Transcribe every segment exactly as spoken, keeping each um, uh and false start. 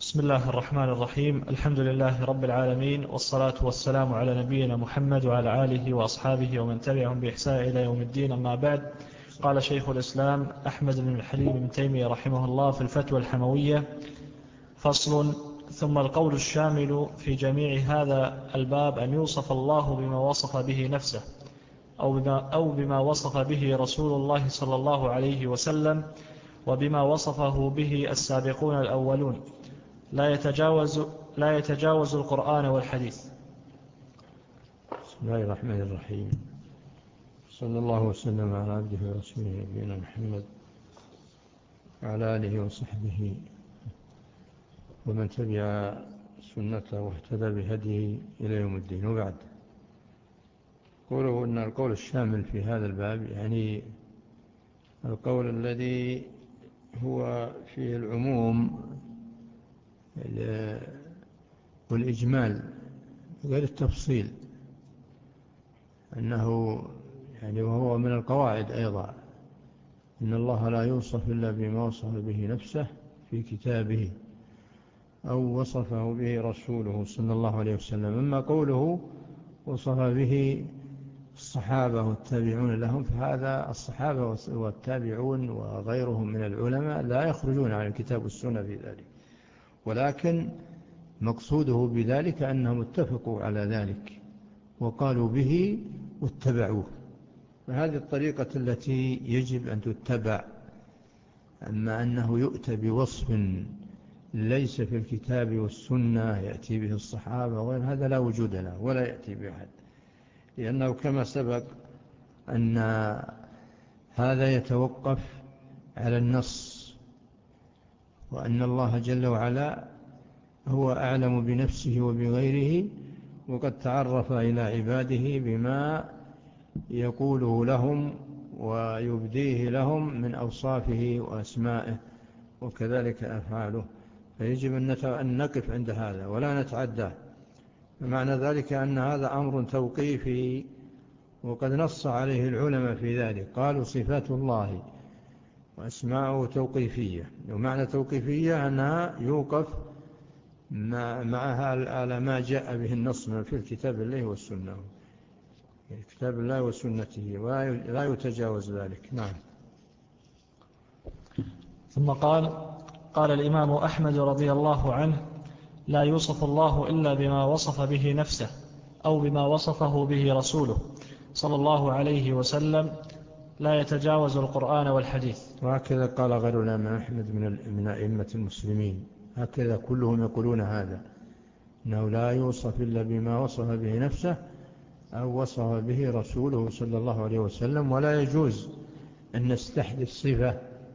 بسم الله الرحمن الرحيم. الحمد لله رب العالمين، والصلاة والسلام على نبينا محمد وعلى آله وأصحابه ومن تبعهم بإحسان إلى يوم الدين. أما بعد، قال شيخ الإسلام أحمد بن الحليم بن تيمية رحمه الله في الفتوى الحموية: فصل. ثم القول الشامل في جميع هذا الباب أن يوصف الله بما وصف به نفسه أو بما, أو بما وصف به رسول الله صلى الله عليه وسلم وبما وصفه به السابقون الأولون، لا يتجاوز, لا يتجاوز القرآن والحديث. بسم الله الرحمن الرحيم. صلى الله وسلم على عبده ورسوله نبينا محمد وعلى آله وصحبه ومن تبع سنته واهتدى بهديه إلى يوم الدين. وبعد، قوله أن القول الشامل في هذا الباب يعني القول الذي هو فيه العموم والإجمال غير التفصيل، أنه يعني وهو من القواعد أيضا إن الله لا يوصف إلا بما وصف به نفسه في كتابه أو وصفه به رسوله صلى الله عليه وسلم. أما قوله وصف به الصحابة والتابعون لهم، فهذا الصحابة والتابعون وغيرهم من العلماء لا يخرجون عن الكتاب والسنة في ذلك، ولكن مقصوده بذلك أنهم اتفقوا على ذلك وقالوا به واتبعوه، فهذه الطريقة التي يجب أن تتبع. أما أنه يؤتى بوصف ليس في الكتاب والسنة يأتي به الصحابة وغير هذا لا وجود له ولا يأتي به أحد، لأنه كما سبق أن هذا يتوقف على النص، وأن الله جل وعلا هو أعلم بنفسه وبغيره، وقد تعرف إلى عباده بما يقوله لهم ويبديه لهم من أوصافه وأسمائه وكذلك أفعاله، فيجب أن نقف عند هذا ولا نتعداه. معنى ذلك أن هذا أمر توقيفي، وقد نص عليه العلماء في ذلك، قالوا صفات الله وأسماءه توقيفية، ومعنى توقيفية أنها يوقف معها على ما جاء به النص في الكتاب الله والسنة، كتاب الله وسنته، ولا يتجاوز ذلك. نعم. ثم قال قال الإمام أحمد رضي الله عنه: لا يوصف الله إلا بما وصف به نفسه أو بما وصفه به رسوله صلى الله عليه وسلم، لا يتجاوز القرآن والحديث. وهكذا قال غير الإمام أحمد من أئمة المسلمين، هكذا كلهم يقولون هذا، أنه لا يوصف إلا بما وصف به نفسه أو وصف به رسوله صلى الله عليه وسلم، ولا يجوز أن نستحدث صفة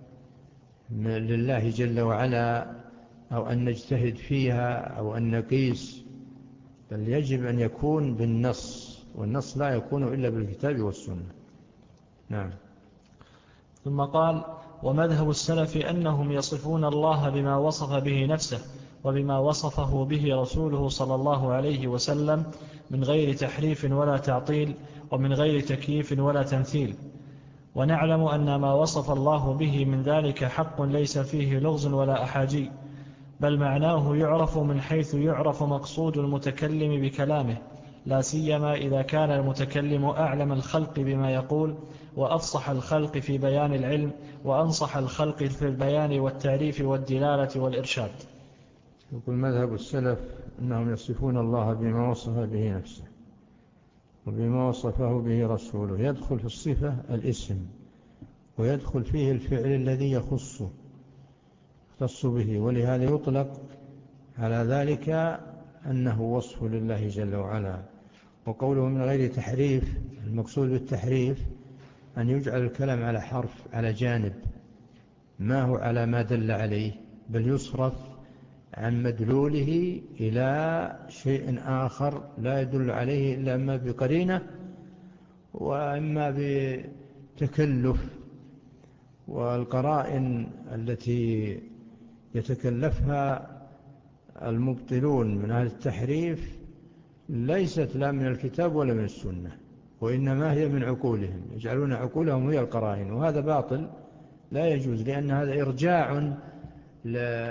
لله جل وعلا أو أن نجتهد فيها أو أن نقيس، بل يجب أن يكون بالنص، والنص لا يكون إلا بالكتاب والسنة. نعم. ثم قال: ومذهب السلف أنهم يصفون الله بما وصف به نفسه وبما وصفه به رسوله صلى الله عليه وسلم من غير تحريف ولا تعطيل ومن غير تكييف ولا تمثيل، ونعلم أن ما وصف الله به من ذلك حق ليس فيه لغز ولا أحاجي، بل معناه يعرف من حيث يعرف مقصود المتكلم بكلامه، لا سيما إذا كان المتكلم أعلم الخلق بما يقول، وأفصح الخلق في بيان العلم، وأنصح الخلق في البيان والتعريف والدلالة والإرشاد. يقول مذهب السلف أنهم يصفون الله بما وصف به نفسه وبما وصفه به رسوله. يدخل في الصفة الاسم، ويدخل فيه الفعل الذي يخصه يختص به، ولهذا يطلق على ذلك أنه وصف لله جل وعلا. وقوله من غير تحريف، المقصود بالتحريف أن يجعل الكلام على حرف، على جانب ما هو على ما دل عليه، بل يصرف عن مدلوله إلى شيء آخر لا يدل عليه إلا أما بقرينة وإما بتكلف، والقرائن التي يتكلفها المبطلون من هذا التحريف ليست لا من الكتاب ولا من السنة، وإنما هي من عقولهم، يجعلون عقولهم هي القرائن، وهذا باطل لا يجوز، لأن هذا إرجاع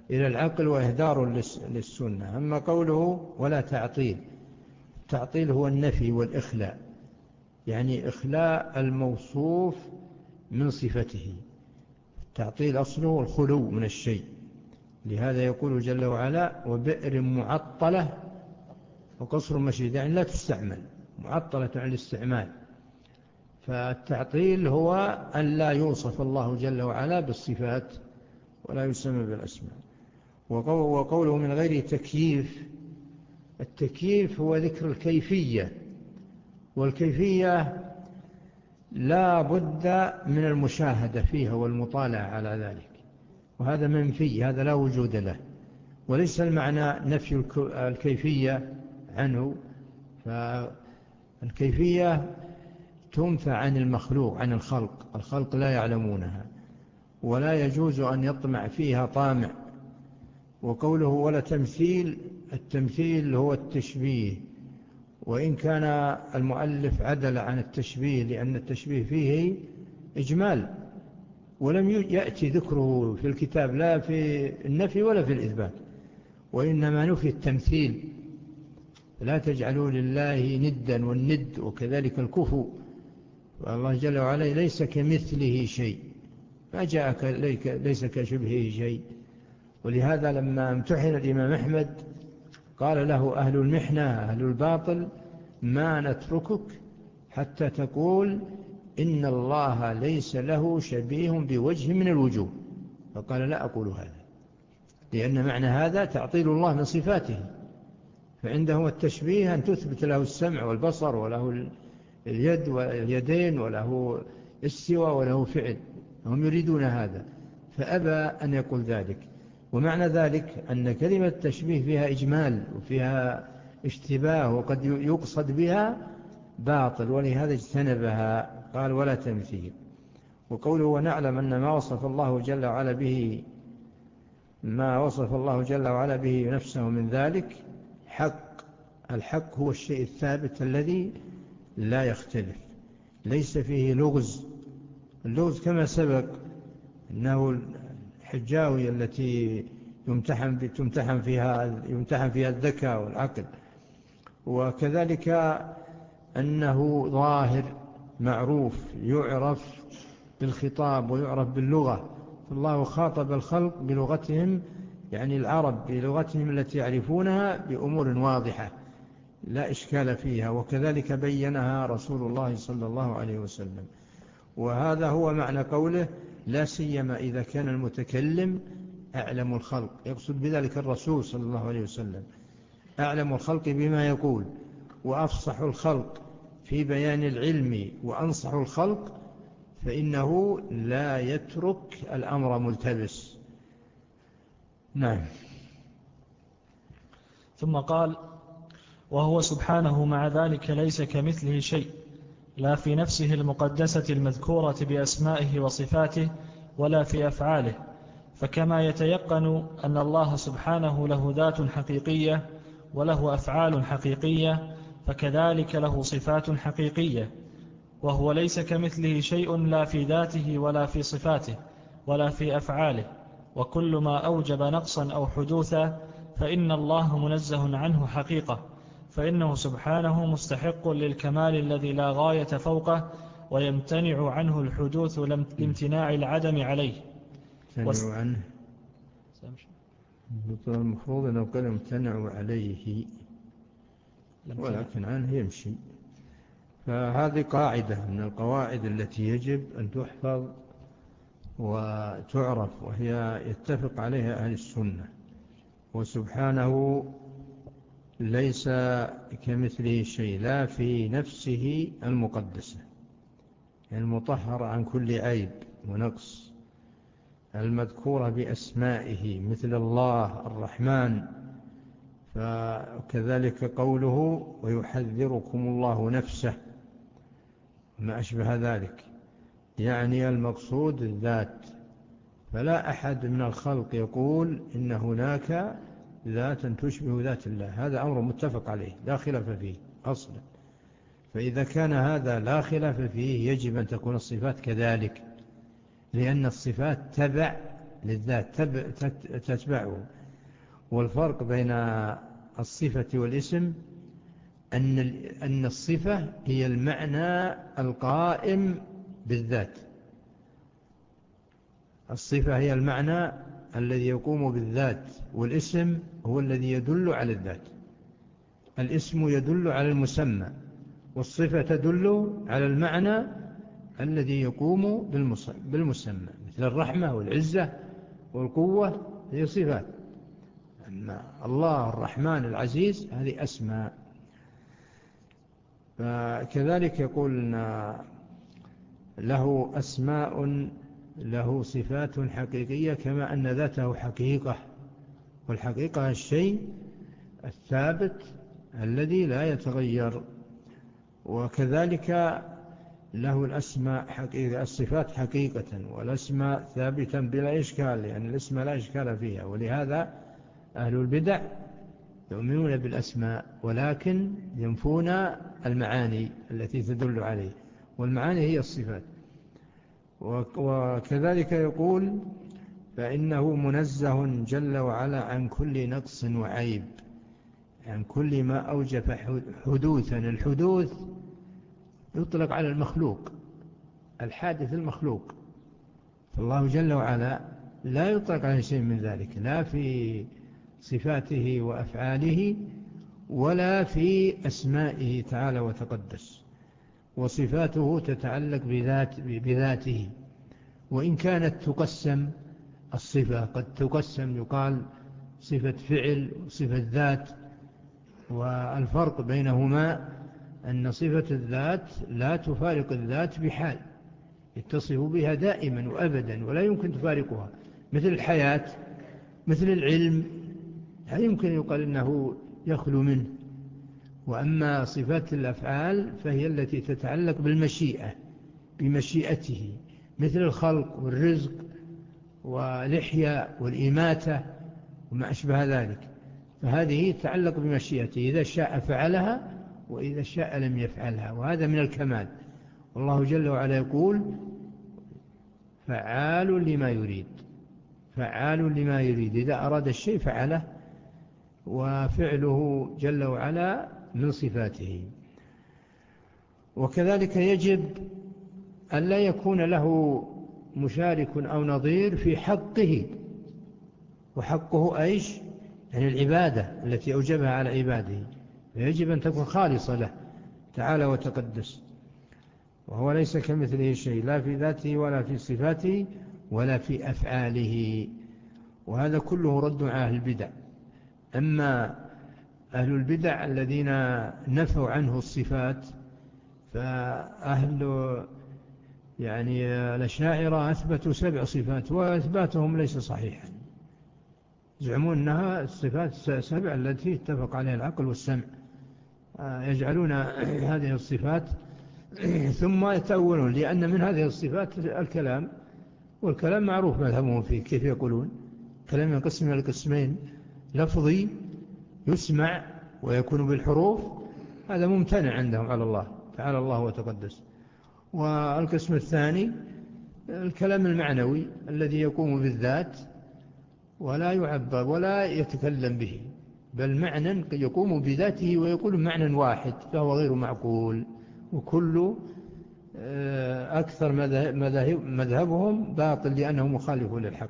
إلى العقل وإهدار للسنة. أما قوله ولا تعطيل، التعطيل هو النفي والإخلاء، يعني إخلاء الموصوف من صفته. التعطيل أصله الخلو من الشيء، لهذا يقول جل وعلا وبئر معطلة وقصر مشيد، يعني لا تستعمل، معطلة عن الاستعمال. فالتعطيل هو أن لا يوصف الله جل وعلا بالصفات ولا يسمى بالأسماء. وقوله من غير تكييف، التكييف هو ذكر الكيفية، والكيفية لا بد من المشاهدة فيها والمطالعة على ذلك، وهذا منفي، هذا لا وجود له. وليس المعنى نفي الكيفية عنه، فالكيفية تنفى عن المخلوق، عن الخلق، الخلق لا يعلمونها ولا يجوز أن يطمع فيها طامع. وقوله ولا تمثيل، التمثيل هو التشبيه، وإن كان المؤلف عدل عن التشبيه لأن التشبيه فيه إجمال، ولم يأتي ذكره في الكتاب لا في النفي ولا في الإثبات، وإنما نفي التمثيل. لا تجعلوا لله ندا، والند وكذلك الكفو، والله جل وعلا ليس كمثله شيء، ما جاءك ليس كشبهه شيء. ولهذا لما امتحن الإمام أحمد قال له أهل المحنة أهل الباطل ما نتركك حتى تقول إن الله ليس له شبيه بوجه من الوجوه، فقال لا أقول هذا، لأن معنى هذا تعطيل الله من صفاته. فعنده التشبيه أن تثبت له السمع والبصر وله اليد واليدين وله السوى وله فعل، هم يريدون هذا فأبى أن يقول ذلك. ومعنى ذلك أن كلمة التشبيه فيها إجمال وفيها اشتباه وقد يقصد بها باطل، ولهذا اجتنبها، قال ولا تمثيل. وقوله ونعلم أن ما وصف الله جل وعلا به ما وصف الله جل وعلا به نفسه من ذلك حق. الحق هو الشيء الثابت الذي لا يختلف، ليس فيه لغز. اللغز كما سبق أنه الحجاوي التي يمتحن تمتحن فيها يمتحن فيها الذكاء والعقل، وكذلك أنه ظاهر معروف يعرف بالخطاب ويعرف باللغة. فالله خاطب الخلق بلغتهم، يعني العرب بلغتهم التي يعرفونها بأمور واضحة لا إشكال فيها، وكذلك بينها رسول الله صلى الله عليه وسلم. وهذا هو معنى قوله لا سيما إذا كان المتكلم أعلم الخلق، يقصد بذلك الرسول صلى الله عليه وسلم، أعلم الخلق بما يقول وأفصح الخلق في بيان العلم وأنصح الخلق، فإنه لا يترك الأمر ملتبس. نعم. ثم قال وهو سبحانه مع ذلك ليس كمثله شيء، لا في نفسه المقدسة المذكورة بأسمائه وصفاته ولا في أفعاله. فكما يتيقن أن الله سبحانه له ذات حقيقية وله أفعال حقيقية، فكذلك له صفات حقيقية، وهو ليس كمثله شيء لا في ذاته ولا في صفاته ولا في أفعاله. وكل ما أوجب نقصا أو حدوثا فإن الله منزه عنه حقيقة، فإنه سبحانه مستحق للكمال الذي لا غاية فوقه، ويمتنع عنه الحدوث لامتناع العدم عليه. يمتنع عنه، المفروض أنه قال يمتنع عليه، ولكن عنه يمشي. فهذه قاعدة من القواعد التي يجب أن تحفظ وتعرف، وهي يتفق عليها أهل السنة. وسبحانه ليس كمثله شيء، لا في نفسه المقدسة المطهرة عن كل عيب ونقص، المذكورة بأسمائه مثل الله الرحمن. فكذلك قوله ويحذركم الله نفسه ما أشبه ذلك، يعني المقصود الذات. فلا أحد من الخلق يقول إن هناك ذاتا تشبه ذات الله، هذا أمر متفق عليه لا خلاف فيه أصلا. فإذا كان هذا لا خلاف فيه يجب أن تكون الصفات كذلك، لأن الصفات تبع للذات تتبعه. والفرق بين الصفة والاسم أن أن الصفة هي المعنى القائم بالذات. الصفة هي المعنى الذي يقوم بالذات، والاسم هو الذي يدل على الذات. الاسم يدل على المسمى، والصفة تدل على المعنى الذي يقوم بالمسمى، مثل الرحمة والعزة والقوة هي صفات. أما الله الرحمن العزيز هذه أسماء. فكذلك يقول له أسماء له صفات حقيقية، كما أن ذاته حقيقة، والحقيقة الشيء الثابت الذي لا يتغير. وكذلك له الأسماء حقيقة، الصفات حقيقة، والأسماء ثابتا بلا إشكال، يعني الأسماء لا إشكال فيها. ولهذا أهل البدع يؤمنون بالأسماء ولكن ينفون المعاني التي تدل عليه، والمعاني هي الصفات. وكذلك يقول فإنه منزه جل وعلا عن كل نقص وعيب، عن كل ما أوجب حدوثا. الحدوث يطلق على المخلوق، الحادث المخلوق، فالله جل وعلا لا يطلق على شيء من ذلك، لا في صفاته وأفعاله ولا في أسمائه تعالى وتقدس. وصفاته تتعلق بذات بذاته، وإن كانت تقسم الصفة، قد تقسم يقال صفة فعل وصفة ذات، والفرق بينهما أن صفة الذات لا تفارق الذات بحال، يتصف بها دائما وأبدا ولا يمكن تفارقها، مثل الحياة، مثل العلم، لا يمكن يقال إنه يخلو منه. وأما صفات الأفعال فهي التي تتعلق بالمشيئة، بمشيئته، مثل الخلق والرزق والإحياء والإماتة وما أشبه ذلك، فهذه تتعلق بمشيئته، إذا شاء فعلها وإذا شاء لم يفعلها، وهذا من الكمال. والله جل وعلا يقول فعال لما يريد، فعال لما يريد، إذا أراد الشيء فعله، وفعله جل وعلا من صفاته. وكذلك يجب أن لا يكون له مشارك أو نظير في حقه، وحقه أيش؟ يعني العبادة التي أوجبها على عباده، فيجب أن تكون خالصة له تعالى وتقدس، وهو ليس كمثله شيء، لا في ذاته ولا في صفاته ولا في أفعاله. وهذا كله رد على أهل البدع. أما أهل البدع الذين نفوا عنه الصفات، فأهل يعني الأشاعرة أثبتوا سبع صفات، وإثباتهم ليس صحيحا، يزعمون أنها الصفات سبع التي اتفق عليها العقل والسمع، يجعلون هذه الصفات ثم يتأولون، لأن من هذه الصفات الكلام، والكلام معروف مذهبهم فيه. كيف يقولون؟ كلام ينقسم إلى قسمين: لفظي يسمع ويكون بالحروف، هذا ممتنع عندهم على الله تعالى الله وتقدس. والقسم الثاني الكلام المعنوي الذي يقوم بالذات ولا يعبر ولا يتكلم به، بل معنى يقوم بذاته ويقول معنى واحد، فهو غير معقول. وكل أكثر مذهبهم باطل لأنه مخالف للحق.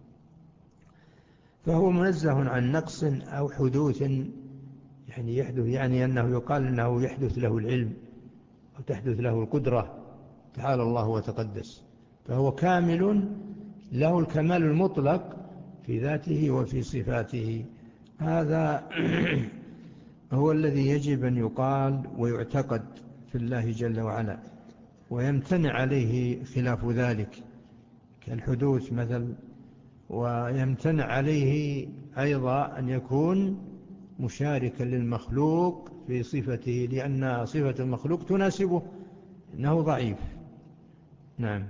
فهو منزه عن نقص أو حدوث، يعني يحدث، يعني أنه يقال أنه يحدث له العلم أو تحدث له القدرة تعالى الله وتقدس. فهو كامل، له الكمال المطلق في ذاته وفي صفاته. هذا هو الذي يجب أن يقال ويعتقد في الله جل وعلا، ويمتنع عليه خلاف ذلك كالحدوث مثل. ويمتنع عليه أيضا أن يكون مشاركا للمخلوق في صفته، لأن صفة المخلوق تناسبه، إنه ضعيف. نعم.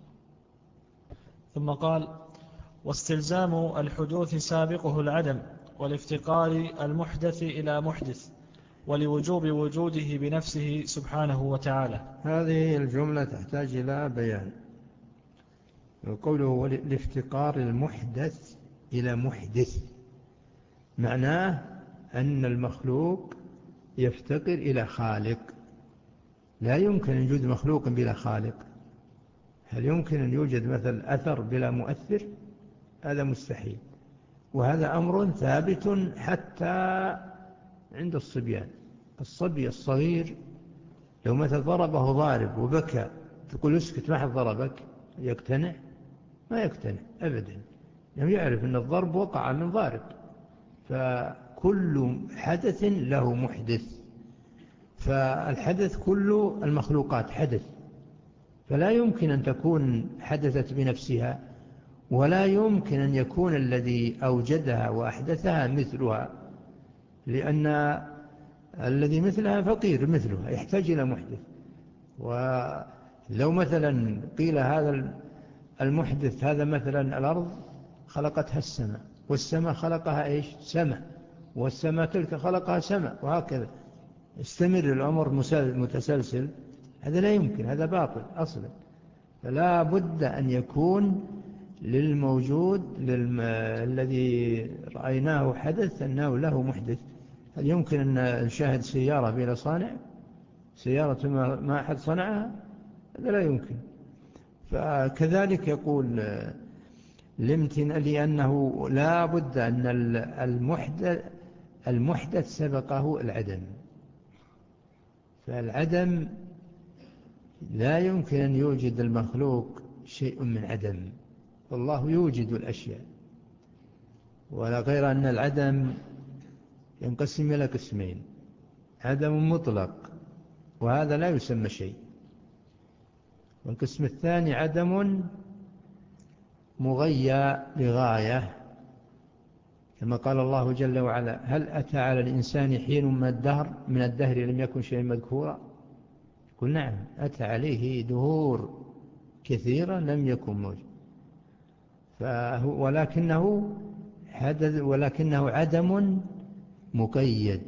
ثم قال: واستلزام الحدوث سابقه العدم، والافتقار المحدث إلى محدث، ولوجوب وجوده بنفسه سبحانه وتعالى. هذه الجملة تحتاج إلى بيان. وقوله الافتقار المحدث إلى محدث معناه أن المخلوق يفتقر إلى خالق. لا يمكن أن يوجد مخلوق بلا خالق. هل يمكن أن يوجد مثل أثر بلا مؤثر؟ هذا مستحيل. وهذا أمر ثابت حتى عند الصبيان. الصبي الصغير لو مثل ضربه ضارب وبكى تقول اسكت ما حد ضربك، يقتنع؟ ما يقتنع أبدا، لم يعرف أن الضرب وقع من ضارب. فكل حدث له محدث، فالحدث كل المخلوقات حدث، فلا يمكن أن تكون حدثت بنفسها، ولا يمكن أن يكون الذي أوجدها وأحدثها مثلها، لأن الذي مثلها فقير مثلها يحتاج إلى محدث. ولو مثلا قيل هذا المحدث هذا مثلا الأرض خلقتها السماء، والسماء خلقها إيش؟ سماء، والسماء تلك خلقها سماء، وهكذا استمر الأمر متسلسل. هذا لا يمكن، هذا باطل أصلا. فلا بد أن يكون للموجود للم... الذي رأيناه حدث أنه له محدث. هل يمكن أن نشاهد سيارة بلا صانع؟ سيارة ما أحد صنعها؟ هذا لا يمكن. فكذلك يقول لمتن لأنه لا بد أن المحدث, المحدث سبقه العدم، فالعدم لا يمكن أن يوجد المخلوق شيء من عدم، والله يوجد الأشياء. ولا غير أن العدم ينقسم إلى قسمين: عدم مطلق وهذا لا يسمى شيء، والقسم الثاني عدم مغيى لغاية، كما قال الله جل وعلا: هل أتى على الإنسان حين من الدهر من الدهر لم يكن شيئا مذكورا؟ قل نعم، أتى عليه دهور كثيرة لم يكن موجود، ولكنه حدث، ولكنه عدم مقيد،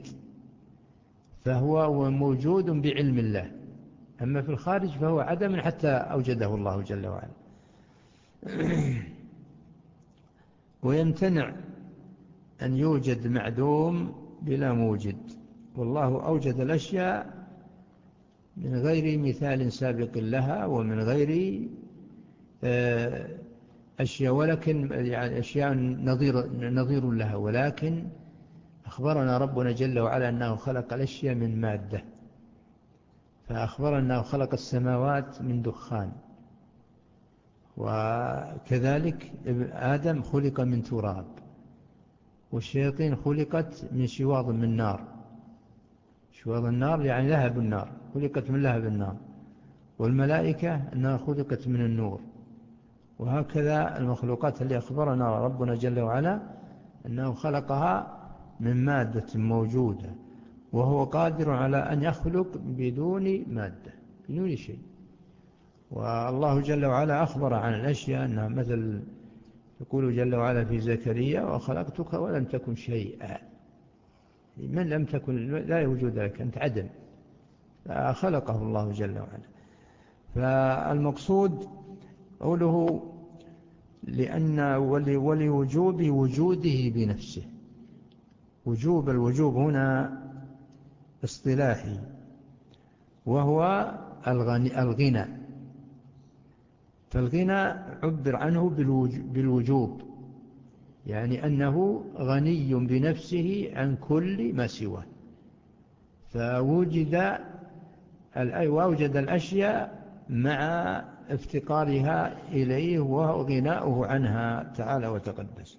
فهو موجود بعلم الله. أما في الخارج فهو عدم حتى أوجده الله جل وعلا. ويمتنع أن يوجد معدوم بلا موجد، والله أوجد الأشياء من غير مثال سابق لها ومن غير أشياء، ولكن يعني أشياء نظير, نظير لها، ولكن أخبرنا ربنا جل وعلا أنه خلق الأشياء من مادة، فأخبرنا أنه خلق السماوات من دخان، وكذلك آدم خلق من تراب، والشياطين خلقت من شواظ من نار. شواظ النار يعني لهب النار، خلقت من لهب النار. والملائكة أنها خلقت من النور. وهكذا المخلوقات اللي أخبرنا ربنا جل وعلا أنه خلقها من مادة موجودة، وهو قادر على أن يخلق بدون مادة، بدون شيء. والله جل وعلا أخبر عن الأشياء أنها مثل، يقول جل وعلا في زكريا: وخلقتك ولم تكن شيئا. من لم تكن لا وجود لك، أنت عدم، فخلقه الله جل وعلا. فالمقصود قوله لأن ولوجوب وجوده بنفسه. وجوب الوجوب هنا اصطلاحي، وهو الغنى, الغنى. فالغنى عبر عنه بالوجوب، يعني أنه غني بنفسه عن كل ما سواه، فوجد ووجد الأشياء مع افتقارها إليه وغناؤه عنها تعالى وتقدس.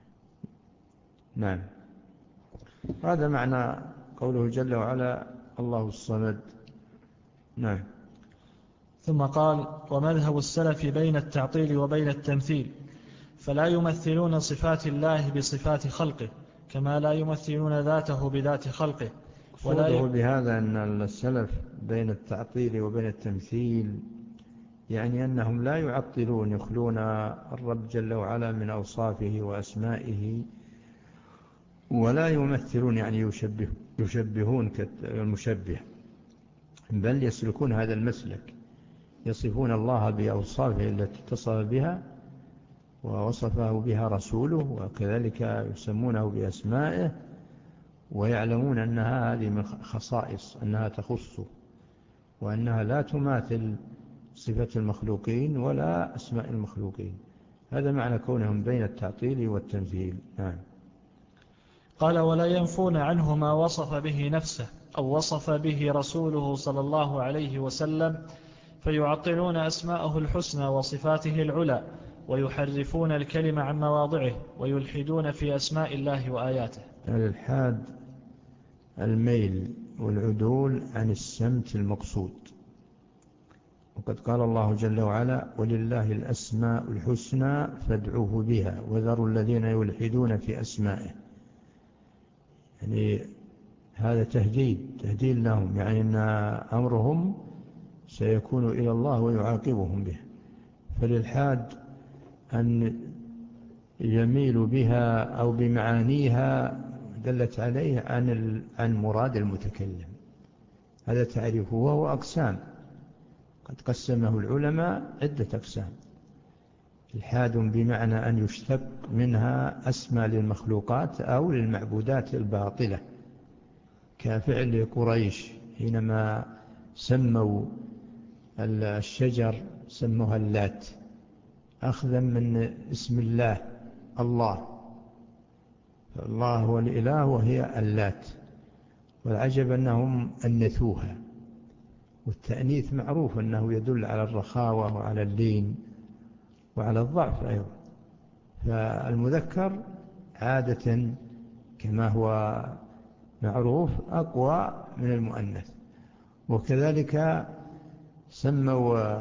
نعم، هذا معنى قوله جل وعلا: الله الصمد. نعم. ثم قال: ومذهب السلف بين التعطيل وبين التمثيل، فلا يمثلون صفات الله بصفات خلقه، كما لا يمثلون ذاته بذات خلقه. ولا ي... بهذا أن السلف بين التعطيل وبين التمثيل، يعني أنهم لا يعطلون، يخلون الرب جل وعلا من أوصافه وأسمائه، ولا يمثلون يعني يشبه يشبهون كالمشبه، بل يسلكون هذا المسلك، يصفون الله بأوصافه التي اتصف بها ووصفه بها رسوله، وكذلك يسمونه بأسمائه، ويعلمون أنها هذه من خصائص، أنها تخص، وأنها لا تماثل صفة المخلوقين ولا أسماء المخلوقين. هذا معنى كونهم بين التعطيل والتمثيل. نعم. قال: ولا ينفون عنه ما وصف به نفسه أو وصف به رسوله صلى الله عليه وسلم، فيعطلون أسماءه الحسنى وصفاته العلى، ويحرفون الكلمة عن مواضعه، ويلحدون في أسماء الله وآياته. الإلحاد الميل والعدول عن السمت المقصود. وقد قال الله جل وعلا: ولله الأسماء الحسنى فادعوه بها وذروا الذين يلحدون في أسمائه. يعني هذا تهديد تهديد لهم، يعني أن أمرهم سيكون إلى الله ويعاقبهم به. فالإلحاد أن يميل بها أو بمعانيها دلت عليه عن عن مراد المتكلم. هذا تعريفه، وهو أقسام قد قسمه العلماء عدة أقسام. إلحاد بمعنى أن يشتق منها أسمى للمخلوقات أو للمعبودات الباطلة، كفعل قريش حينما سموا الشجر سموها اللات، أخذا من اسم الله الله، فالله هو الإله وهي اللات. والعجب أنهم أنثوها، والتأنيث معروف أنه يدل على الرخاوة وعلى اللين وعلى الضعف أيضا. فالمذكر عادة كما هو معروف أقوى من المؤنث. وكذلك سموا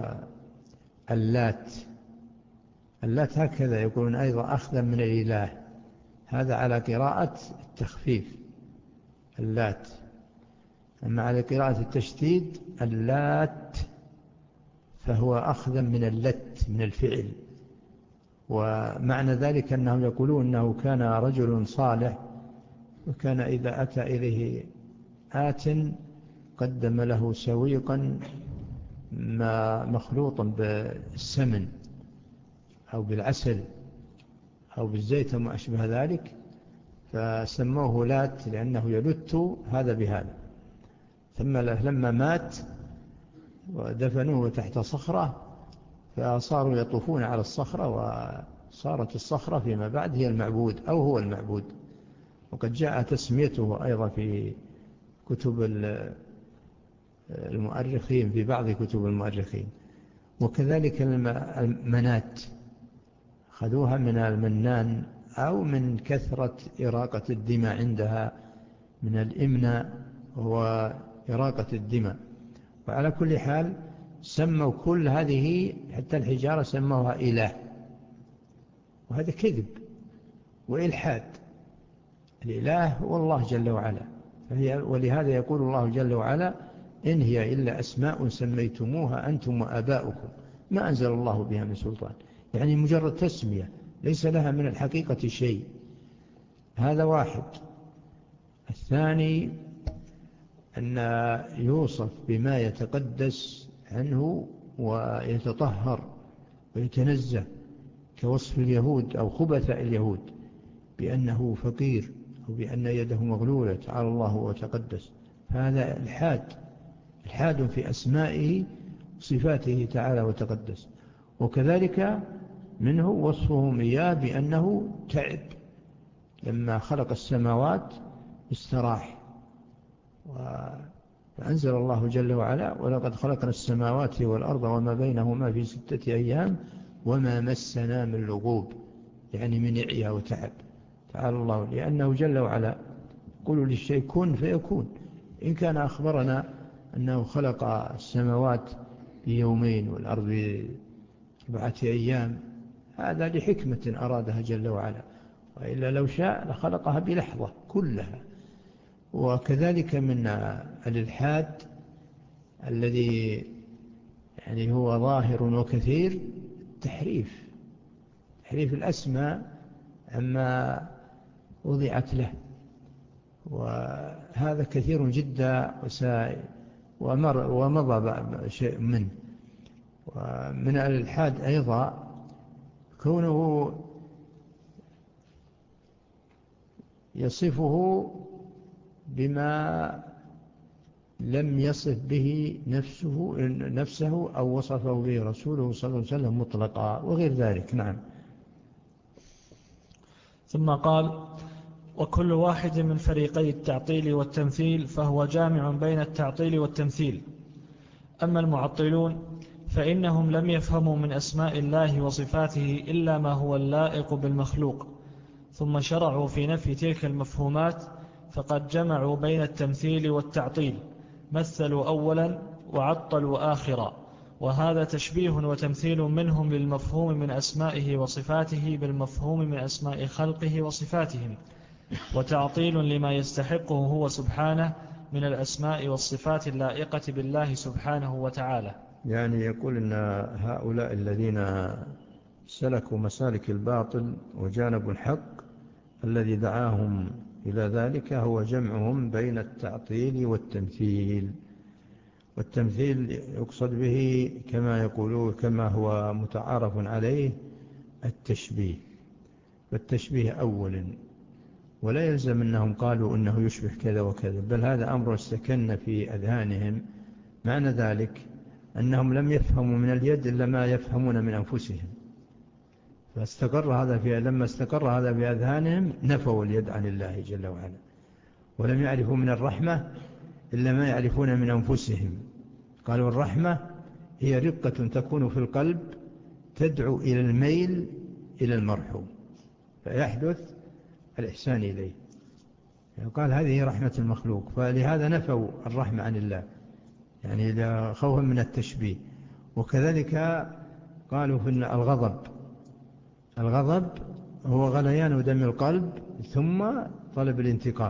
اللات اللات هكذا يقولون أيضا أخذا من الإله، هذا على قراءة التخفيف اللات. أما على قراءة التشديد اللات فهو أخذا من اللت من الفعل. ومعنى ذلك أنهم يقولون أنه كان رجل صالح، وكان إذا أتى إليه آت قدم له سويقا مخلوطا بالسمن أو بالعسل أو بالزيت وما أشبه ذلك، فسموه لات لأنه يلت هذا بهذا. ثم لما مات ودفنوه تحت صخرة، فصاروا يطوفون على الصخرة، وصارت الصخرة فيما بعد هي المعبود أو هو المعبود. وقد جاء تسميته أيضا في كتب المؤرخين، في بعض كتب المؤرخين. وكذلك المنات خذوها من المنان أو من كثرة إراقة الدماء عندها، من الإمناء وهو إراقة الدماء. وعلى كل حال سموا كل هذه حتى الحجارة سموها إله، وهذا كذب وإلحاد. الإله هو الله جل وعلا، فهي ولهذا يقول الله جل وعلا: إن هي إلا أسماء سميتموها أنتم وآباؤكم ما أنزل الله بها من سلطان. يعني مجرد تسمية ليس لها من الحقيقة شيء. هذا واحد. الثاني أن يوصف بما يتقدس عنه ويتطهر ويتنزه، كوصف اليهود أو خبثاء اليهود بأنه فقير أو بأن يده مغلولة، تعالى الله وتقدس. هذا الحاد الحاد في أسمائه وصفاته تعالى وتقدس. وكذلك منه وصفهم إياه بأنه تعب، لما خلق السماوات استراح. فأنزل الله جل وعلا: ولقد خلقنا السماوات والأرض وما بينهما في ستة أيام وما مسنا من لغوب، يعني من إعياء وتعب. تعالى الله، لأنه جل وعلا قل للشيء كن فيكون. إن كان أخبرنا أنه خلق السماوات في يومين والأرض في أربعة أيام، هذا لحكمة أرادها جل وعلا، وإلا لو شاء لخلقها بلحظة كلها. وكذلك من الإلحاد الذي يعني هو ظاهر وكثير تحريف تحريف الأسماء عما وضعت له، وهذا كثير جدا ومضى شيء منه. ومن الإلحاد أيضا كونه يصفه بما لم يصف به نفسه, نفسه أو وصفه به رسوله صلى الله عليه وسلم مطلقا وغير ذلك. نعم. ثم قال: وكل واحد من فريقي التعطيل والتمثيل فهو جامع بين التعطيل والتمثيل. أما المعطلون فإنهم لم يفهموا من أسماء الله وصفاته إلا ما هو اللائق بالمخلوق، ثم شرعوا في نفي تلك المفهومات، فقد جمعوا بين التمثيل والتعطيل، مثلوا أولا وعطلوا آخرا، وهذا تشبيه وتمثيل منهم للمفهوم من أسمائه وصفاته بالمفهوم من أسماء خلقه وصفاتهم، وتعطيل لما يستحقه هو سبحانه من الأسماء والصفات اللائقة بالله سبحانه وتعالى. يعني يقول أن هؤلاء الذين سلكوا مسالك الباطل وجانبوا الحق الذي دعاهم إلى ذلك هو جمعهم بين التعطيل والتمثيل. والتمثيل يقصد به كما يقولون كما هو متعارف عليه التشبيه، والتشبيه أولا، ولا يلزم أنهم قالوا أنه يشبه كذا وكذا، بل هذا أمر استكن في أذهانهم. معنى ذلك أنهم لم يفهموا من اليد إلا ما يفهمون من أنفسهم، فاستقر هذا في لما استقر هذا في أذهانهم نفوا اليد عن الله جل وعلا، ولم يعرفوا من الرحمة إلا ما يعرفون من أنفسهم. قالوا الرحمة هي رقة تكون في القلب تدعو إلى الميل إلى المرحوم فيحدث الإحسان إليه، قال هذه رحمة المخلوق، فلهذا نفوا الرحمة عن الله، يعني خوفا من التشبيه. وكذلك قالوا في الغضب، الغضب هو غليان دم القلب ثم طلب الانتقام،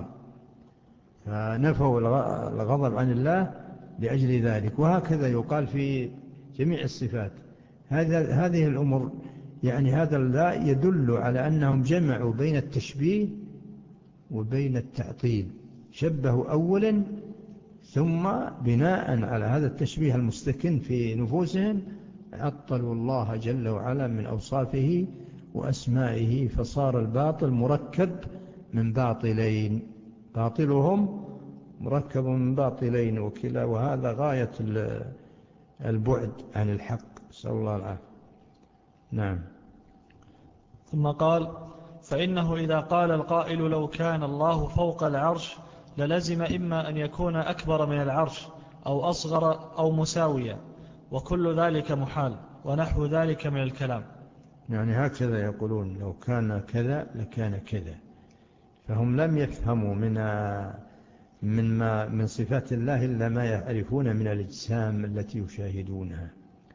فنفوا الغضب عن الله لأجل ذلك. وهكذا يقال في جميع الصفات. هذه الأمور يعني هذا لا يدل على أنهم جمعوا بين التشبيه وبين التعطيل، شبهوا أولا ثم بناء على هذا التشبيه المستكن في نفوسهم عطلوا الله جل وعلا من أوصافه وأسمائه، فصار الباطل مركب من باطلين، باطلهم مركب من باطلين وكلا، وهذا غاية البعد عن الحق، نسأل الله العافية. نعم. ثم قال: فإنه إذا قال القائل لو كان الله فوق العرش للزم إما أن يكون أكبر من العرش أو أصغر أو مساويا، وكل ذلك محال، ونحو ذلك من الكلام. يعني هكذا يقولون لو كان كذا لكان كذا، فهم لم يفهموا من من ما من صفات الله إلا ما يعرفون من الأجسام التي يشاهدونها،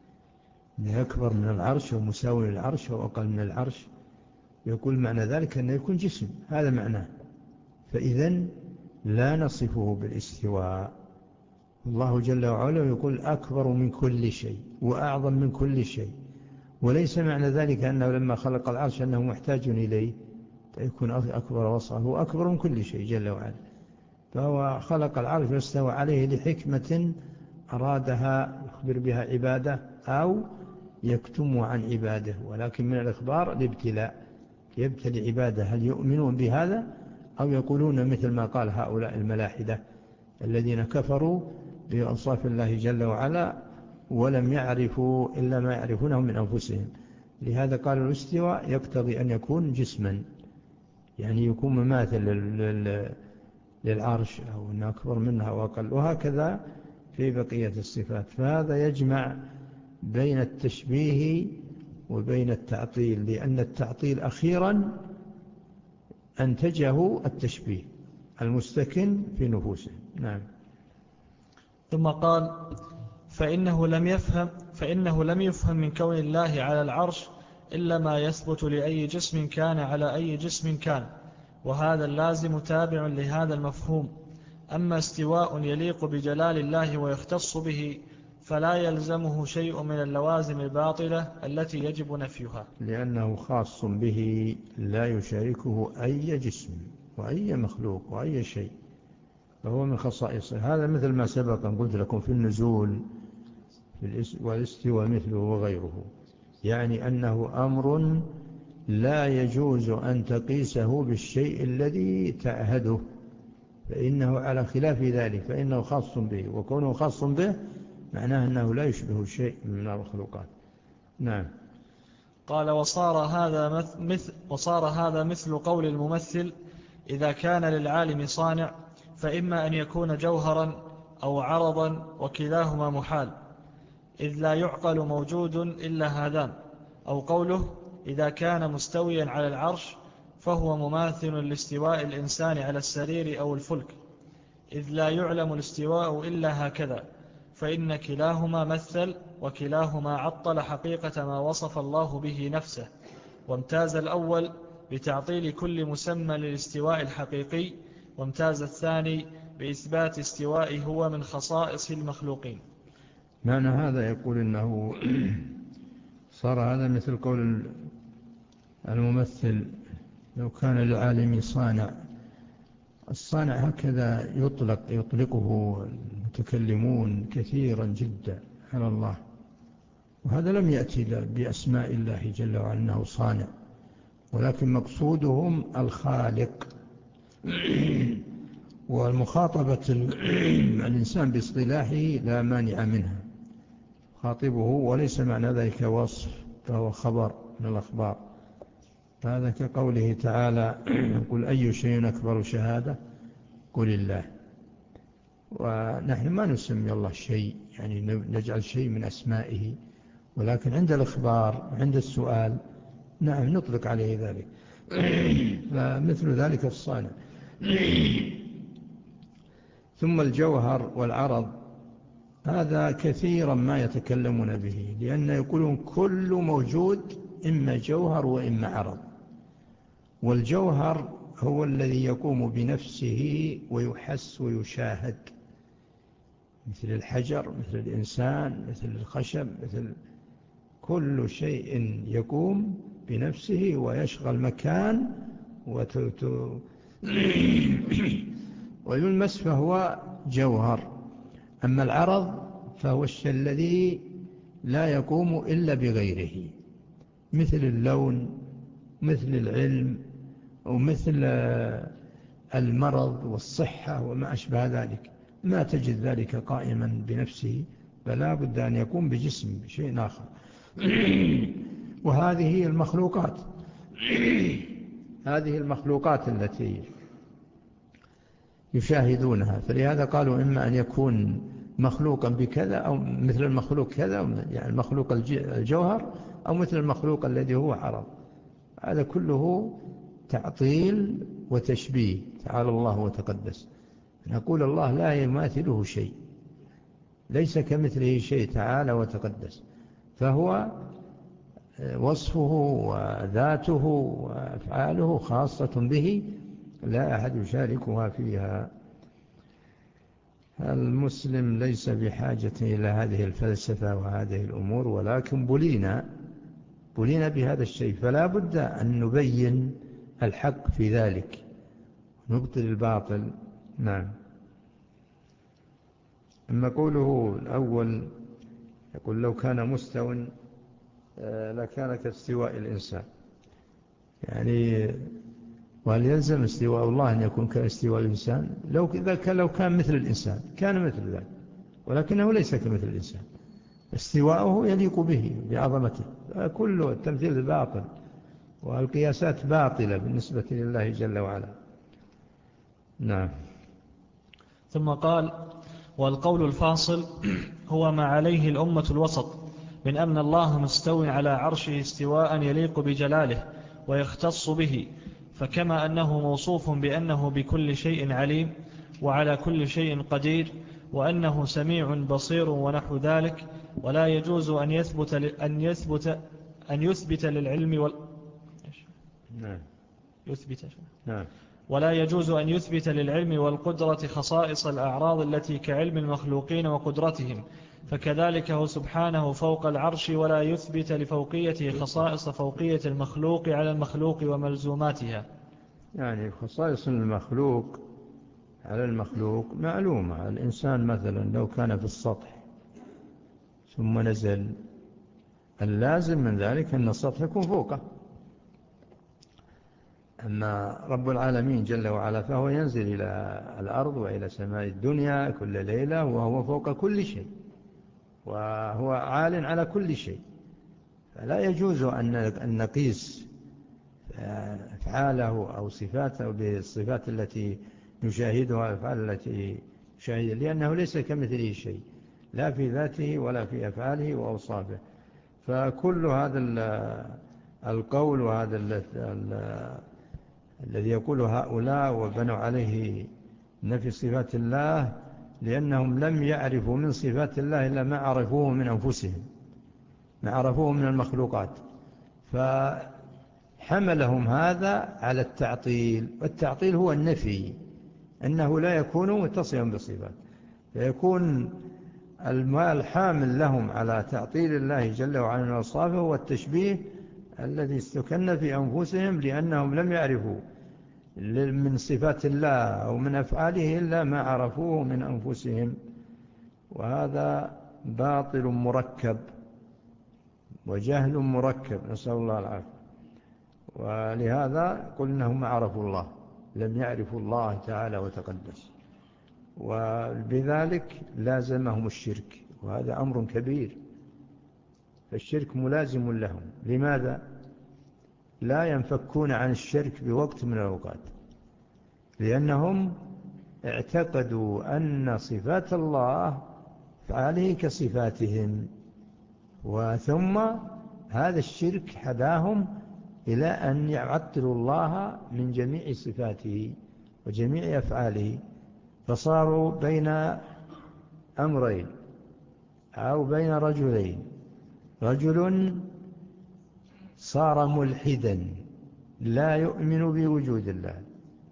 أكبر من العرش ومساوي للعرش وأقل من العرش، يقول معنى ذلك أنه يكون جسم، هذا معناه. فإذن لا نصفه بالاستواء. الله جل وعلا يقول أكبر من كل شيء وأعظم من كل شيء، وليس معنى ذلك أنه لما خلق العرش أنه محتاج إليه يكون أكبر وصفه، هو أكبر من كل شيء جل وعلا، فهو خلق العرش واستوى عليه لحكمة أرادها يخبر بها عباده أو يكتم عن عباده، ولكن من الإخبار الابتلاء، يبتلي عباده هل يؤمنون بهذا أو يقولون مثل ما قال هؤلاء الملاحدة الذين كفروا بأوصاف الله جل وعلا ولم يعرفوا إلا ما يعرفونه من أنفسهم. لهذا قالوا الاستواء يقتضي أن يكون جسما، يعني يكون مماثل للعرش أو أن أكبر منها وأقل، وهكذا في بقية الصفات. فهذا يجمع بين التشبيه وبين التعطيل، لأن التعطيل أخيرا أنتجه التشبيه المستكن في نفوسه. نعم. ثم قال: فإنه لم يفهم فإنه لم يفهم من كون الله على العرش إلا ما يثبت لأي جسم كان على أي جسم كان، وهذا اللازم تابع لهذا المفهوم. أما استواء يليق بجلال الله ويختص به فلا يلزمه شيء من اللوازم الباطلة التي يجب نفيها، لأنه خاص به لا يشاركه أي جسم وأي مخلوق وأي شيء، فهو من خصائصه. هذا مثل ما سبق أن قلت لكم في النزول والاستواء مثله وغيره، يعني أنه أمر لا يجوز أن تقيسه بالشيء الذي تعهده، فإنه على خلاف ذلك، فإنه خاص به، وكونه خاص به معناه أنه لا يشبه شيء من المخلوقات. نعم. قال وصار هذا مثل, وصار هذا مثل قول الممثل إذا كان للعالم صانع فإما أن يكون جوهرا أو عرضا وكلاهما محال، إذ لا يعقل موجود إلا هذان. أو قوله إذا كان مستويا على العرش فهو مماثل لاستواء الإنسان على السرير أو الفلك، إذ لا يعلم الاستواء إلا هكذا، فإن كلاهما مثل وكلاهما عطل حقيقة ما وصف الله به نفسه، وامتاز الأول بتعطيل كل مسمى للاستواء الحقيقي، وامتاز الثاني بإثبات استوائه هو من خصائص المخلوقين. معنى هذا يقول إنه صار هذا مثل قول الممثل لو كان للعالم صانع. الصانع هكذا يطلق يطلقه المتكلمون كثيرا جدا على الله، وهذا لم يأتي بأسماء الله جل وعلا أنه صانع، ولكن مقصودهم الخالق. والمخاطبة الإنسان باصطلاحه لا مانع منها، خاطبه وليس معنى ذلك وصف، فهو خبر من الأخبار. هذا كقوله تعالى قل أي شيء أكبر شهادة قل الله. ونحن ما نسمي الله شيء، يعني نجعل شيء من أسمائه، ولكن عند الإخبار عند السؤال نعم نطلق عليه ذلك. فمثل ذلك الصانع. ثم الجوهر والعرض هذا كثيرا ما يتكلمون به، لأن يقولون كل موجود إما جوهر وإما عرض. والجوهر هو الذي يقوم بنفسه ويحس ويشاهد، مثل الحجر، مثل الإنسان، مثل الخشب، مثل كل شيء يقوم بنفسه ويشغل مكان ويلمس فهو جوهر. أما العرض فهو الشيء الذي لا يقوم إلا بغيره، مثل اللون، مثل العلم، ومثل المرض والصحة وما أشبه ذلك. ما تجد ذلك قائما بنفسه، فلا بد أن يقوم بجسم بشيء آخر. وهذه المخلوقات هذه المخلوقات التي يشاهدونها، فلهذا قالوا إما أن يكون مخلوقا بكذا أو مثل المخلوق كذا، يعني المخلوق الجوهر، أو مثل المخلوق الذي هو عرض. هذا كله تعطيل وتشبيه، تعالى الله وتقدس. نقول الله لا يماثله شيء، ليس كمثله شيء تعالى وتقدس، فهو وصفه وذاته وأفعاله خاصة به، لا أحد يشاركها فيها. المسلم ليس بحاجة إلى هذه الفلسفة وهذه الأمور، ولكن بلينا بلينا بهذا الشيء، فلا بد أن نبين الحق في ذلك، نبطل الباطل. نعم. أما قوله الأول يقول لو كان مستوى لكان كاستواء الإنسان، يعني وهل يلزم استواء الله أن يكون كاستواء الإنسان؟ لو كان لو كان مثل الإنسان كان مثل ذلك، ولكنه ليس كمثل الإنسان، استواءه يليق به بعظمته. كل التمثيل باطل والقياسات باطلة بالنسبة لله جل وعلا. نعم. ثم قال والقول الفاصل هو ما عليه الأمة الوسط من أن الله مستوٍ على عرشه استواء يليق بجلاله ويختص به، فكما أنه موصوف بأنه بكل شيء عليم وعلى كل شيء قدير، وأنه سميع بصير ونحو ذلك، ولا يجوز أن يثبت أن يثبت أن يثبت للعلم وال نعم. يثبت نعم. ولا يجوز أن يثبت للعلم والقدرة خصائص الأعراض التي كعلم المخلوقين وقدرتهم، فكذلك هو سبحانه فوق العرش، ولا يثبت لفوقيته خصائص فوقية المخلوق على المخلوق وملزوماتها. يعني خصائص المخلوق على المخلوق معلومة. الإنسان مثلا لو كان في السطح ثم نزل. اللازم من ذلك أن السطح يكون فوقه. أما رب العالمين جل وعلا فهو ينزل إلى الأرض وإلى سماء الدنيا كل ليلة، وهو فوق كل شيء، وهو عال على كل شيء. فلا يجوز أن نقيس أفعاله أو صفاته بالصفات التي نشاهدها، الأفعال التي نشاهدها، لأنه ليس كمثله شيء، لا في ذاته ولا في أفعاله وأوصافه. فكل هذا القول وهذا الذي يقوله هؤلاء وبنوا عليه نفي صفات الله، لأنهم لم يعرفوا من صفات الله إلا ما عرفوه من أنفسهم، ما عرفوه من المخلوقات، فحملهم هذا على التعطيل. والتعطيل هو النفي، أنه لا يكون متصلا بصفات، فيكون الحامل لهم على تعطيل الله جل وعلا من أوصافه هو التشبيه الذي استكن في أنفسهم، لأنهم لم يعرفوا من صفات الله أو من أفعاله إلا ما عرفوه من أنفسهم. وهذا باطل مركب وجهل مركب، نسأل الله العافية. ولهذا قلنا هم عرفوا الله، لم يعرفوا الله تعالى وتقدس، وبذلك لازمهم الشرك، وهذا أمر كبير. فالشرك ملازم لهم. لماذا؟ لا ينفكون عن الشرك بوقت من الأوقات، لأنهم اعتقدوا أن صفات الله فعليه كصفاتهم، وثم هذا الشرك حداهم إلى أن يعطلوا الله من جميع صفاته وجميع أفعاله، فصاروا بين أمرين أو بين رجلين. رجل صار ملحدا لا يؤمن بوجود الله،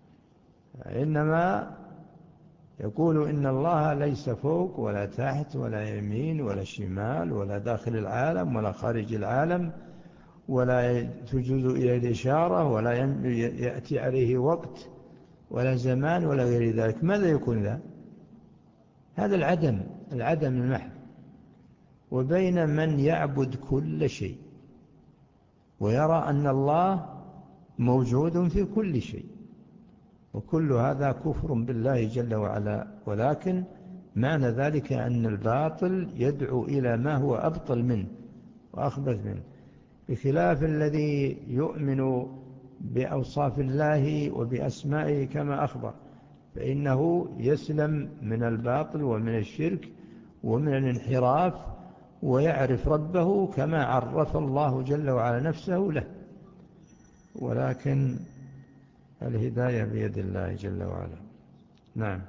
إنما يقول إن الله ليس فوق ولا تحت ولا يمين ولا شمال ولا داخل العالم ولا خارج العالم، ولا تجوز إلى الإشارة، ولا يأتي عليه وقت ولا زمان ولا غير ذلك. ماذا يكون ذا؟ هذا العدم، العدم المحض. وبين من يعبد كل شيء ويرى أن الله موجود في كل شيء، وكل هذا كفر بالله جل وعلا. ولكن معنى ذلك أن الباطل يدعو إلى ما هو أبطل منه وأخبث منه، بخلاف الذي يؤمن بأوصاف الله وبأسمائه كما أخبر، فإنه يسلم من الباطل ومن الشرك ومن الانحراف، ويعرف ربه كما عرف الله جل وعلا نفسه له. ولكن الهداية بيد الله جل وعلا. نعم.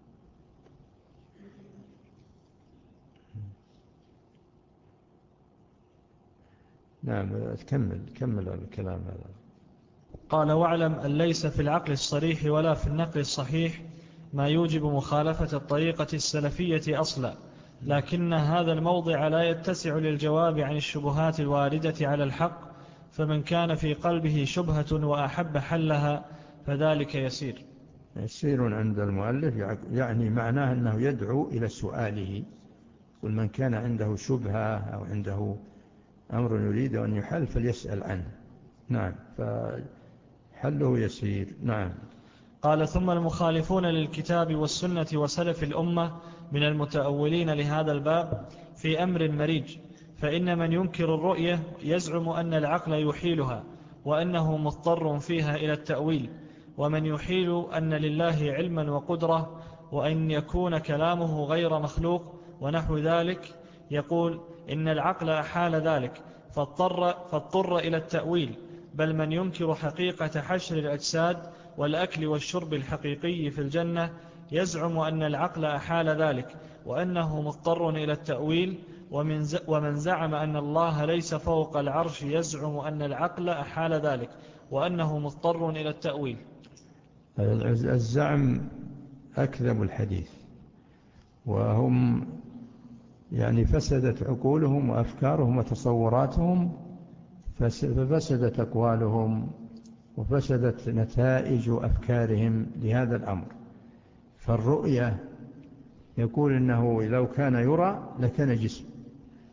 نعم، كمل كمل الكلام هذا. قال: واعلم أن ليس في العقل الصريح ولا في النقل الصحيح ما يوجب مخالفة الطريقة السلفية أصلا، لكن هذا الموضع لا يتسع للجواب عن الشبهات الواردة على الحق، فمن كان في قلبه شبهة وأحب حلها فذلك يسير. يسير عند المؤلف يعني معناه أنه يدعو إلى سؤاله، ومن كان عنده شبهة أو عنده أمر يريد أن يحل فليسأل عنه. نعم، فحله يسير. نعم. قال: ثم المخالفون للكتاب والسنة وسلف الأمة من المتأولين لهذا الباب في أمر مريج، فإن من ينكر الرؤية يزعم أن العقل يحيلها وأنه مضطر فيها إلى التأويل، ومن يحيل أن لله علما وقدرة وأن يكون كلامه غير مخلوق ونحو ذلك يقول إن العقل أحال ذلك فاضطر, فاضطر إلى التأويل. بل من ينكر حقيقة حشر الأجساد والأكل والشرب الحقيقي في الجنة يزعم أن العقل أحال ذلك وأنه مضطر إلى التأويل. ومن زعم أن الله ليس فوق العرش يزعم أن العقل أحال ذلك وأنه مضطر إلى التأويل. الزعم أكذب الحديث، وهم يعني فسدت عقولهم وأفكارهم وتصوراتهم، ففسدت أقوالهم وفسدت نتائج أفكارهم لهذا الأمر. فالرؤية يقول إنه لو كان يرى لكان جسم،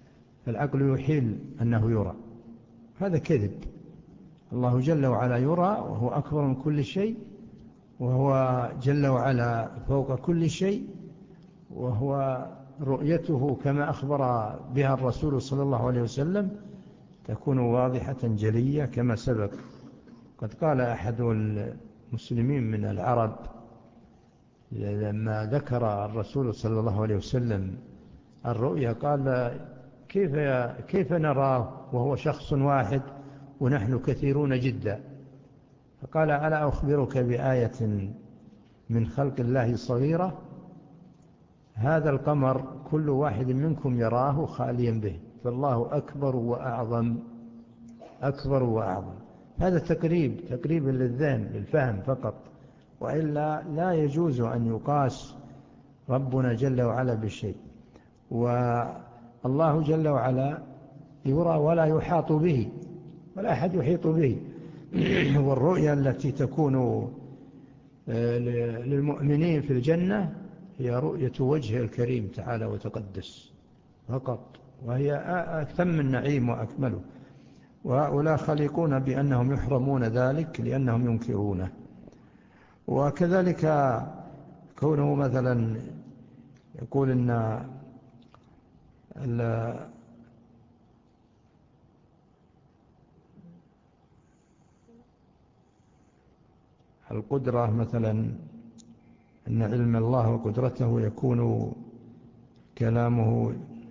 فالعقل يحيل أنه يرى، هذا كذب. الله جل وعلا يرى وهو أكبر من كل شيء، وهو جل وعلا فوق كل شيء، وهو رؤيته كما أخبر بها الرسول صلى الله عليه وسلم تكون واضحة جلية كما سبق. قد قال أحد المسلمين من العرب لما ذكر الرسول صلى الله عليه وسلم الرؤيا قال: كيف, كيف نراه وهو شخص واحد ونحن كثيرون جدا؟ فقال: ألا أخبرك بآية من خلق الله صغيرة؟ هذا القمر كل واحد منكم يراه خاليا به، فالله أكبر وأعظم، أكبر وأعظم. هذا تقريب تقريب للذهن للفهم فقط، وإلا لا يجوز أن يقاس ربنا جل وعلا بالشيء. والله جل وعلا يرى ولا يحاط به، ولا أحد يحيط به. والرؤيا التي تكون للمؤمنين في الجنة هي رؤية وجه الكريم تعالى وتقدس فقط، وهي أتم النعيم وأكمله. وهؤلاء خليقون بأنهم يحرمون ذلك لأنهم ينكرونه. وكذلك كونه مثلا يقول إن القدرة مثلا، أن علم الله وقدرته يكون كلامه،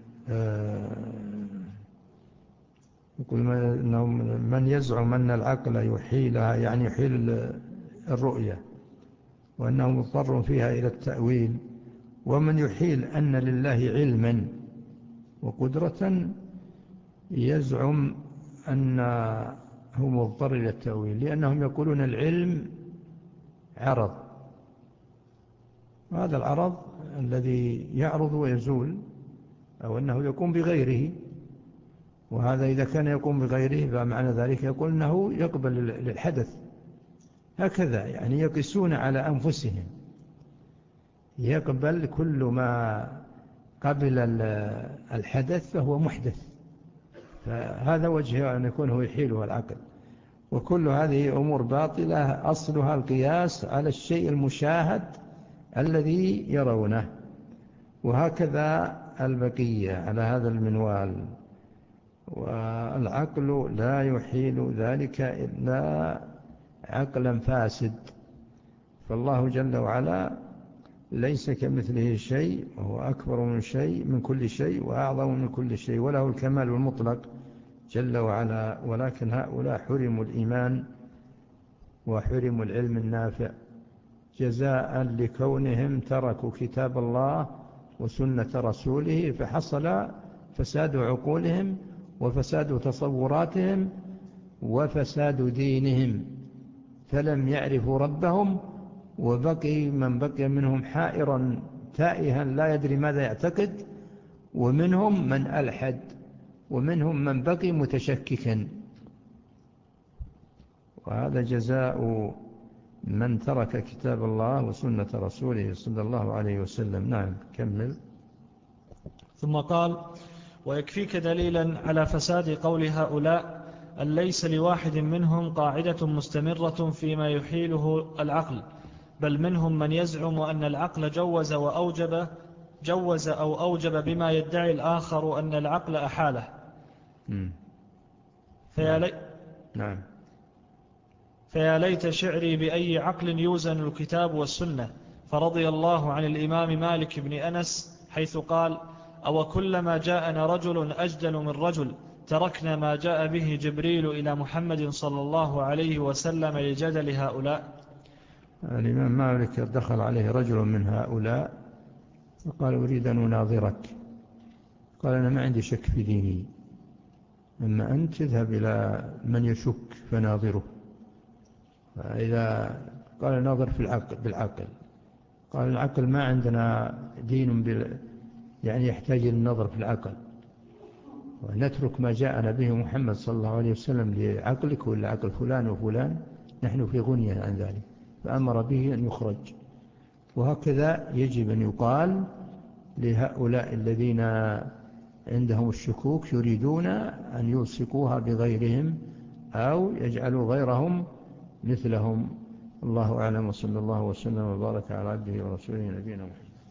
يقول من يزعم أن العقل يحيلها، يعني يحيل الرؤية، وأنه مضطر فيها إلى التأويل. ومن يحيل أن لله علما وقدرة يزعم أنه مضطر إلى التأويل، لأنهم يقولون العلم عرض، وهذا العرض الذي يعرض ويزول، أو أنه يقوم بغيره. وهذا إذا كان يقوم بغيره فمعنى ذلك يقول أنه يقبل للحدث. هكذا يعني يقسون على أنفسهم، يقبل كل ما قبل الحدث فهو محدث. فهذا وجه أن يكون هو يحيله العقل. وكل هذه أمور باطلة أصلها القياس على الشيء المشاهد الذي يرونه. وهكذا البقية على هذا المنوال. والعقل لا يحيل ذلك إلا عقلا فاسد. فالله جل وعلا ليس كمثله شيء، وهو أكبر من شيء من كل شيء وأعظم من كل شيء، وله الكمال المطلق جل وعلا. ولكن هؤلاء حرموا الإيمان وحرموا العلم النافع جزاء لكونهم تركوا كتاب الله وسنة رسوله، فحصل فساد عقولهم وفساد تصوراتهم وفساد دينهم، فلم يعرفوا ربهم، وبقي من بقي منهم حائرا تائها لا يدري ماذا يعتقد، ومنهم من ألحد، ومنهم من بقي متشككا. وهذا جزاء من ترك كتاب الله وسنة رسوله صلى الله عليه وسلم. نعم، كمل. ثم قال: ويكفيك دليلا على فساد قول هؤلاء أن ليس لواحد منهم قاعدة مستمرة فيما يحيله العقل، بل منهم من يزعم أن العقل جوز وأوجب جوز أو أوجب بما يدعي الآخر أن العقل أحاله. فيا, لي نعم. فيا ليت شعري بأي عقل يوزن الكتاب والسنة. فرضي الله عن الإمام مالك بن أنس حيث قال: أو كلما جاءنا رجل أجدل من رجل تركنا ما جاء به جبريل إلى محمد صلى الله عليه وسلم لجدل هؤلاء. الإمام مالك دخل عليه رجل من هؤلاء فقال: أريد أن أناظرك. قال: أنا ما عندي شك في ديني، أما أنت تذهب إلى من يشك فناظره. فإذا قال: ناظر في العقل بالعقل. قال: العقل ما عندنا دين بال... يعني يحتاج للنظر في العقل، ونترك ما جاءنا به محمد صلى الله عليه وسلم لعقلك ولا عقل فلان وفلان، نحن في غنية عن ذلك. فأمر به أن يخرج. وهكذا يجب أن يقال لهؤلاء الذين عندهم الشكوك يريدون أن يلصقوها بغيرهم أو يجعلوا غيرهم مثلهم. الله أعلم، وصلى الله وسلم وبارك على عبده ورسوله نبينا محمد.